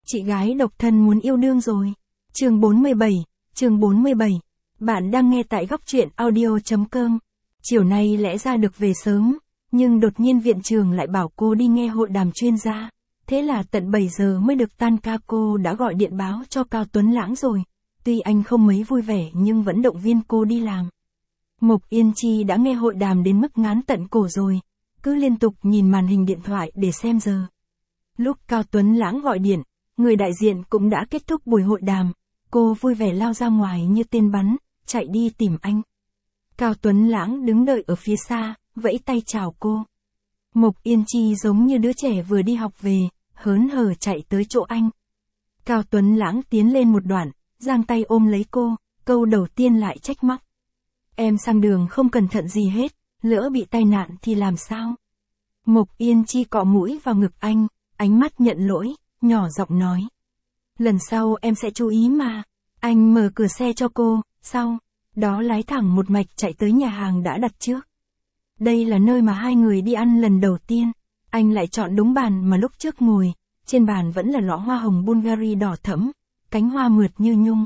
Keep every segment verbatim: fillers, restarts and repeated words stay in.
Chị gái độc thân muốn yêu đương rồi. Chương bốn mươi bảy, chương bốn mươi bảy. Bạn đang nghe tại góc truyện audio chấm com. Chiều nay lẽ ra được về sớm, nhưng đột nhiên viện trưởng lại bảo cô đi nghe hội đàm chuyên gia. Thế là tận bảy giờ mới được tan ca, cô đã gọi điện báo cho Cao Tuấn Lãng rồi. Tuy anh không mấy vui vẻ nhưng vẫn động viên cô đi làm. Mộc Yên Chi đã nghe hội đàm đến mức ngán tận cổ rồi, cứ liên tục nhìn màn hình điện thoại để xem giờ. Lúc Cao Tuấn Lãng gọi điện, người đại diện cũng đã kết thúc buổi hội đàm, cô vui vẻ lao ra ngoài như tên bắn, chạy đi tìm anh. Cao Tuấn Lãng đứng đợi ở phía xa, vẫy tay chào cô. Mộc Yên Chi giống như đứa trẻ vừa đi học về, hớn hở chạy tới chỗ anh. Cao Tuấn Lãng tiến lên một đoạn, giang tay ôm lấy cô, câu đầu tiên lại trách móc. Em sang đường không cẩn thận gì hết, lỡ bị tai nạn thì làm sao? Mộc Yên Chi cọ mũi vào ngực anh, ánh mắt nhận lỗi, nhỏ giọng nói. Lần sau em sẽ chú ý mà. Anh mở cửa xe cho cô, sau đó lái thẳng một mạch chạy tới nhà hàng đã đặt trước. Đây là nơi mà hai người đi ăn lần đầu tiên. Anh lại chọn đúng bàn mà lúc trước ngồi, trên bàn vẫn là lọ hoa hồng Bulgari đỏ thẫm, cánh hoa mượt như nhung.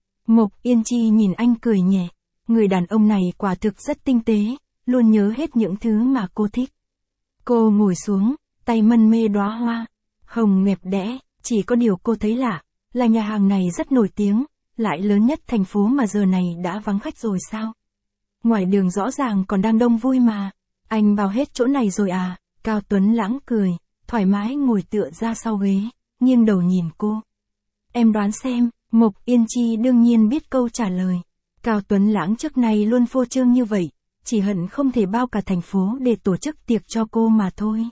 Mộc Yên Chi nhìn anh cười nhẹ, người đàn ông này quả thực rất tinh tế, luôn nhớ hết những thứ mà cô thích. Cô ngồi xuống, tay mân mê đóa hoa hồng đẹp đẽ, chỉ có điều cô thấy lạ, là nhà hàng này rất nổi tiếng, lại lớn nhất thành phố mà giờ này đã vắng khách rồi sao? Ngoài đường rõ ràng còn đang đông vui mà. Anh vào hết chỗ này rồi à? Cao Tuấn Lãng cười, thoải mái ngồi tựa ra sau ghế, nghiêng đầu nhìn cô. Em đoán xem. Mộc Yên Chi đương nhiên biết câu trả lời. Cao Tuấn Lãng trước nay luôn phô trương như vậy, chỉ hận không thể bao cả thành phố để tổ chức tiệc cho cô mà thôi.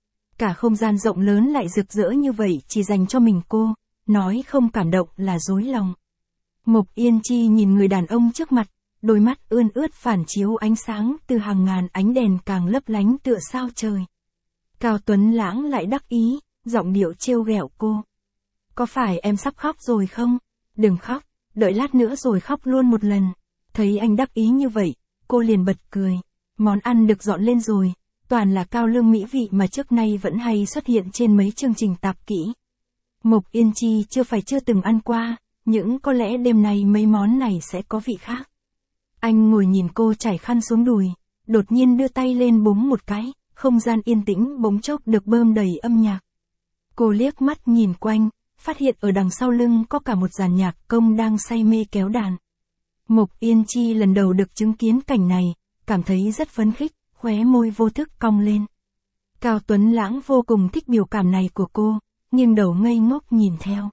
Cả không gian rộng lớn lại rực rỡ như vậy chỉ dành cho mình cô, nói không cảm động là dối lòng. Mộc Yên Chi nhìn người đàn ông trước mặt, đôi mắt ươn ướt phản chiếu ánh sáng từ hàng ngàn ánh đèn càng lấp lánh tựa sao trời. Cao Tuấn Lãng lại đắc ý, giọng điệu trêu ghẹo cô. Có phải em sắp khóc rồi không? Đừng khóc, đợi lát nữa rồi khóc luôn một lần. Thấy anh đắc ý như vậy, cô liền bật cười. Món ăn được dọn lên rồi, toàn là cao lương mỹ vị mà trước nay vẫn hay xuất hiện trên mấy chương trình tạp kỹ. Mộc Yên Chi chưa phải chưa từng ăn qua, nhưng có lẽ đêm nay mấy món này sẽ có vị khác. Anh ngồi nhìn cô trải khăn xuống đùi, đột nhiên đưa tay lên búng một cái, không gian yên tĩnh bỗng chốc được bơm đầy âm nhạc. Cô liếc mắt nhìn quanh, phát hiện ở đằng sau lưng có cả một dàn nhạc công đang say mê kéo đàn. Mộc Yên Chi lần đầu được chứng kiến cảnh này, cảm thấy rất phấn khích, khóe môi vô thức cong lên. Cao Tuấn Lãng vô cùng thích biểu cảm này của cô, nghiêng đầu ngây ngốc nhìn theo.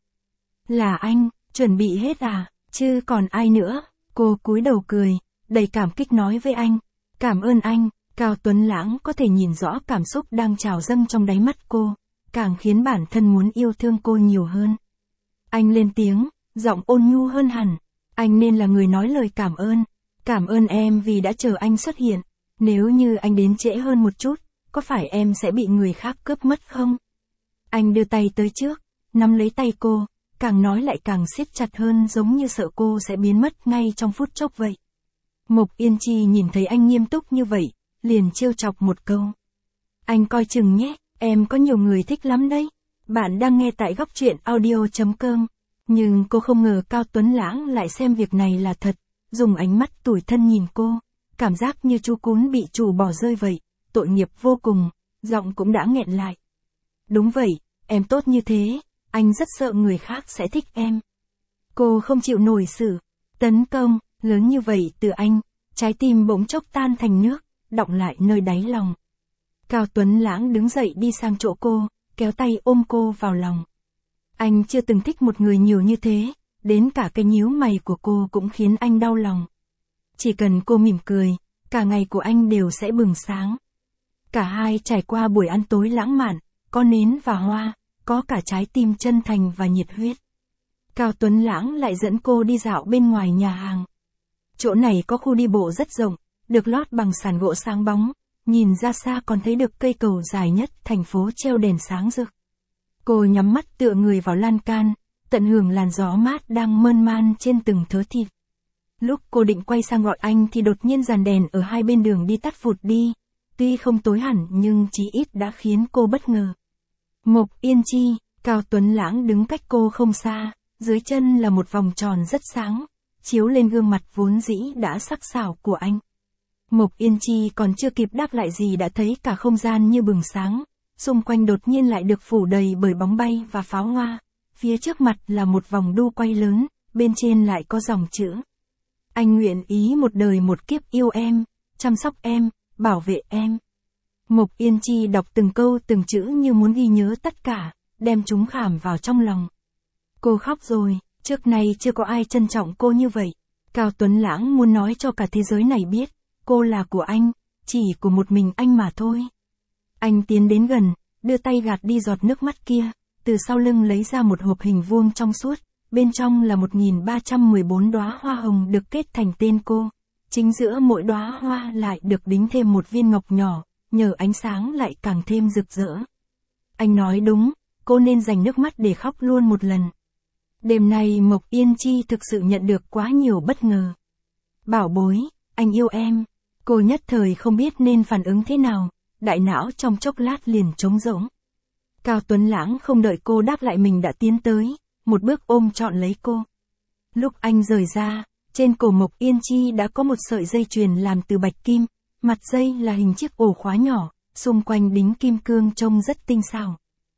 Là anh, chuẩn bị hết à, chứ còn ai nữa? Cô cúi đầu cười, đầy cảm kích nói với anh. Cảm ơn anh. Cao Tuấn Lãng có thể nhìn rõ cảm xúc đang trào dâng trong đáy mắt cô, càng khiến bản thân muốn yêu thương cô nhiều hơn. Anh lên tiếng, giọng ôn nhu hơn hẳn. Anh nên là người nói lời cảm ơn. Cảm ơn em vì đã chờ anh xuất hiện. Nếu như anh đến trễ hơn một chút, có phải em sẽ bị người khác cướp mất không? Anh đưa tay tới trước, nắm lấy tay cô, càng nói lại càng siết chặt hơn, giống như sợ cô sẽ biến mất ngay trong phút chốc vậy. Mộc Yên Chi nhìn thấy anh nghiêm túc như vậy, liền trêu chọc một câu. Anh coi chừng nhé, em có nhiều người thích lắm đấy. Bạn đang nghe tại góc truyện audio chấm com. Nhưng cô không ngờ Cao Tuấn Lãng lại xem việc này là thật, dùng ánh mắt tủi thân nhìn cô, cảm giác như chú cún bị chủ bỏ rơi vậy, tội nghiệp vô cùng, giọng cũng đã nghẹn lại. Đúng vậy, em tốt như thế, anh rất sợ người khác sẽ thích em. Cô không chịu nổi sự tấn công lớn như vậy từ anh, trái tim bỗng chốc tan thành nước, đọng lại nơi đáy lòng. Cao Tuấn Lãng đứng dậy đi sang chỗ cô, kéo tay ôm cô vào lòng. Anh chưa từng thích một người nhiều như thế, đến cả cái nhíu mày của cô cũng khiến anh đau lòng. Chỉ cần cô mỉm cười, cả ngày của anh đều sẽ bừng sáng. Cả hai trải qua buổi ăn tối lãng mạn, có nến và hoa, có cả trái tim chân thành và nhiệt huyết. Cao Tuấn Lãng lại dẫn cô đi dạo bên ngoài nhà hàng. Chỗ này có khu đi bộ rất rộng, được lót bằng sàn gỗ sáng bóng, nhìn ra xa còn thấy được cây cầu dài nhất thành phố treo đèn sáng rực. Cô nhắm mắt tựa người vào lan can, tận hưởng làn gió mát đang mơn man trên từng thớ thịt. Lúc cô định quay sang gọi anh thì đột nhiên dàn đèn ở hai bên đường đi tắt vụt đi, tuy không tối hẳn nhưng chí ít đã khiến cô bất ngờ. Mộc Yên Chi, Cao Tuấn Lãng đứng cách cô không xa, dưới chân là một vòng tròn rất sáng, chiếu lên gương mặt vốn dĩ đã sắc sảo của anh. Mộc Yên Chi còn chưa kịp đáp lại gì đã thấy cả không gian như bừng sáng, xung quanh đột nhiên lại được phủ đầy bởi bóng bay và pháo hoa, phía trước mặt là một vòng đu quay lớn, bên trên lại có dòng chữ. Anh nguyện ý một đời một kiếp yêu em, chăm sóc em, bảo vệ em. Mộc Yên Chi đọc từng câu từng chữ như muốn ghi nhớ tất cả, đem chúng khảm vào trong lòng. Cô khóc rồi, trước nay chưa có ai trân trọng cô như vậy. Cao Tuấn Lãng muốn nói cho cả thế giới này biết, cô là của anh, chỉ của một mình anh mà thôi. Anh tiến đến gần, đưa tay gạt đi giọt nước mắt kia, từ sau lưng lấy ra một hộp hình vuông trong suốt, bên trong là một nghìn ba trăm mười bốn đóa hoa hồng được kết thành tên cô. Chính giữa mỗi đóa hoa lại được đính thêm một viên ngọc nhỏ, nhờ ánh sáng lại càng thêm rực rỡ. Anh nói đúng, cô nên dành nước mắt để khóc luôn một lần. Đêm nay Mộc Yên Chi thực sự nhận được quá nhiều bất ngờ. Bảo bối, anh yêu em. Cô nhất thời không biết nên phản ứng thế nào, đại não trong chốc lát liền trống rỗng. Cao Tuấn Lãng không đợi cô đáp lại mình đã tiến tới, một bước ôm trọn lấy cô. Lúc anh rời ra, trên cổ Mộc Yên Chi đã có một sợi dây chuyền làm từ bạch kim, mặt dây là hình chiếc ổ khóa nhỏ, xung quanh đính kim cương trông rất tinh xảo.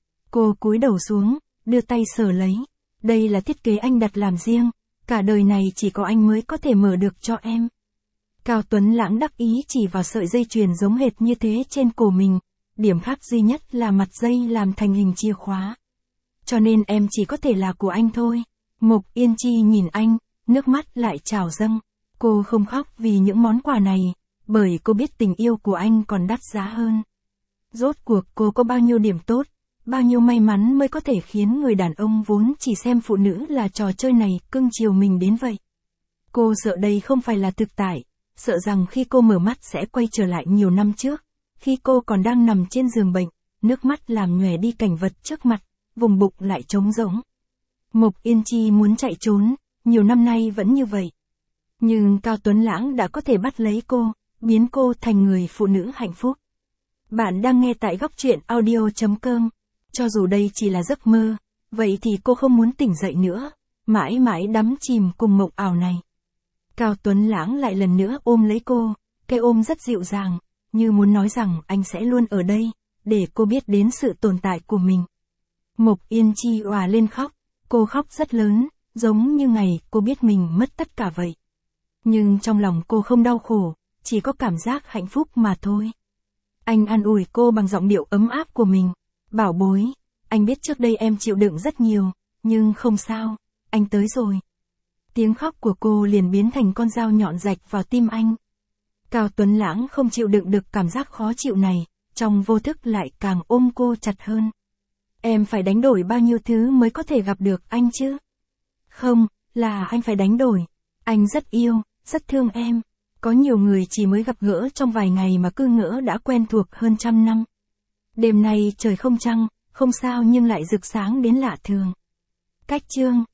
Cô cúi đầu xuống, đưa tay sờ lấy. Đây là thiết kế anh đặt làm riêng, cả đời này chỉ có anh mới có thể mở được cho em. Cao Tuấn Lãng đắc ý chỉ vào sợi dây chuyền giống hệt như thế trên cổ mình, điểm khác duy nhất là mặt dây làm thành hình chìa khóa. Cho nên em chỉ có thể là của anh thôi. Mộc Yên Chi nhìn anh, nước mắt lại trào dâng. Cô không khóc vì những món quà này, bởi cô biết tình yêu của anh còn đắt giá hơn. Rốt cuộc cô có bao nhiêu điểm tốt, bao nhiêu may mắn mới có thể khiến người đàn ông vốn chỉ xem phụ nữ là trò chơi này cưng chiều mình đến vậy. Cô sợ đây không phải là thực tại, sợ rằng khi cô mở mắt sẽ quay trở lại nhiều năm trước, khi cô còn đang nằm trên giường bệnh, nước mắt làm nhòe đi cảnh vật trước mặt, vùng bụng lại trống rỗng. Mộc Yên Chi muốn chạy trốn, nhiều năm nay vẫn như vậy. Nhưng Cao Tuấn Lãng đã có thể bắt lấy cô, biến cô thành người phụ nữ hạnh phúc. Bạn đang nghe tại góc truyện audio chấm com. Cho dù đây chỉ là giấc mơ, vậy thì cô không muốn tỉnh dậy nữa, mãi mãi đắm chìm cùng mộng ảo này. Cao Tuấn Lãng lại lần nữa ôm lấy cô, cái ôm rất dịu dàng, như muốn nói rằng anh sẽ luôn ở đây, để cô biết đến sự tồn tại của mình. Mộc Yên Chi òa lên khóc, cô khóc rất lớn, giống như ngày cô biết mình mất tất cả vậy. Nhưng trong lòng cô không đau khổ, chỉ có cảm giác hạnh phúc mà thôi. Anh an ủi cô bằng giọng điệu ấm áp của mình. Bảo bối, anh biết trước đây em chịu đựng rất nhiều, nhưng không sao, anh tới rồi. Tiếng khóc của cô liền biến thành con dao nhọn rạch vào tim anh. Cao Tuấn Lãng không chịu đựng được cảm giác khó chịu này, trong vô thức lại càng ôm cô chặt hơn. Em phải đánh đổi bao nhiêu thứ mới có thể gặp được anh chứ? Không, là anh phải đánh đổi. Anh rất yêu, rất thương em. Có nhiều người chỉ mới gặp gỡ trong vài ngày mà cứ ngỡ đã quen thuộc hơn trăm năm. Đêm nay trời không trăng, không sao nhưng lại rực sáng đến lạ thường. Cách chương